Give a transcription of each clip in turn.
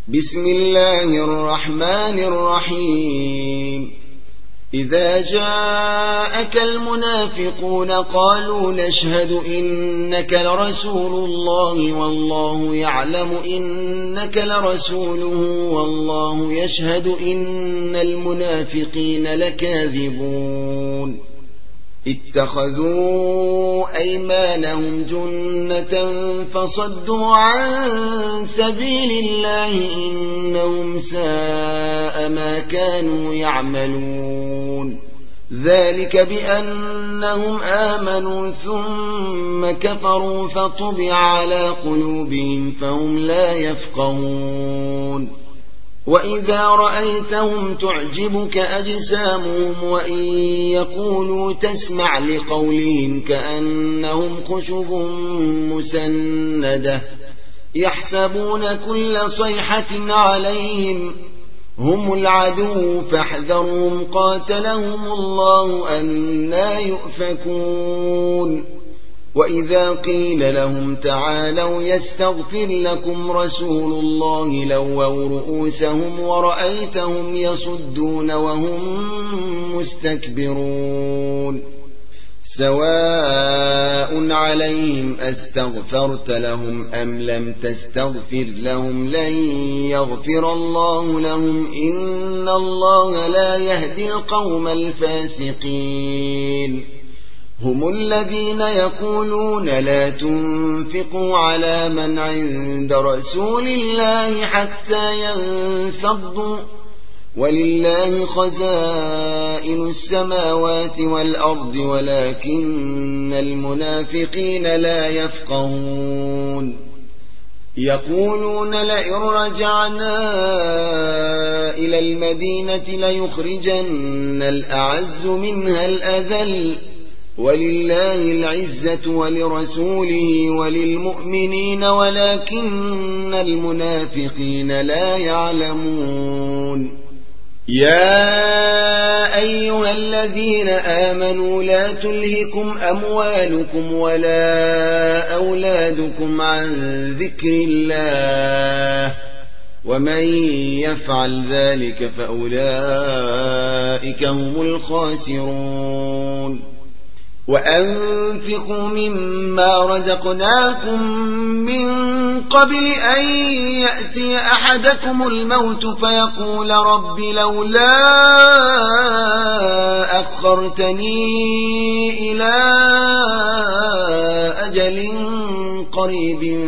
بسم الله الرحمن الرحيم. إذا جاءك المنافقون قالوا نشهد إنك لرسول الله والله يعلم إنك لرسوله والله يشهد إن المنافقين لكاذبون. اتخذوا أيمانهم جنة فصدوا عن سبيل الله إنهم ساء ما كانوا يعملون. ذلك بأنهم آمنوا ثم كفروا فطبع على قلوبهم فهم لا يفقهون. وإذا رأيتهم تعجبك أجسامهم وإن يقولوا تسمع لقولهم كأنهم خشب مسندة يحسبون كل صيحة عليهم هم العدو فاحذرهم قاتلهم الله أنى يؤفكون. وإذا قيل لهم تعالوا يستغفر لكم رسول الله لووا رؤوسهم ورأيتهم يصدون وهم مستكبرون. سواء عليهم أستغفرت لهم أم لم تستغفر لهم لن يغفر الله لهم إن الله لا يهدي القوم الفاسقين. هم الذين يقولون لا تنفقوا على من عند رسول الله حتى ينفضوا ولله خزائن السماوات والأرض ولكن المنافقين لا يفقهون. يقولون لئن رجعنا إلى المدينة ليخرجن الأعز منها الأذل ولله العزة ولرسوله وللمؤمنين ولكن المنافقين لا يعلمون. يا أيها الذين آمنوا لا تلهكم أموالكم ولا أولادكم عن ذكر الله ومن يفعل ذلك فأولئك هم الخاسرون. وأنفقوا مما رزقناكم من قبل أن يأتي أحدكم الموت فيقول رب لولا أخرتني إلى أجل قريب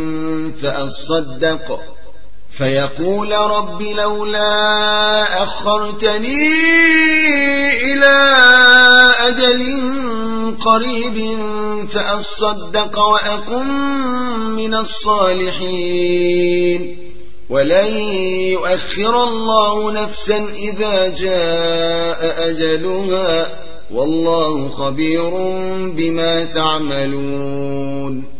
فيقول رب لولا أخرتني إلى أجل قريب فأصدق وأكن من الصالحين. ولن يؤخر الله نفسا إذا جاء أجلها والله خبير بما تعملون.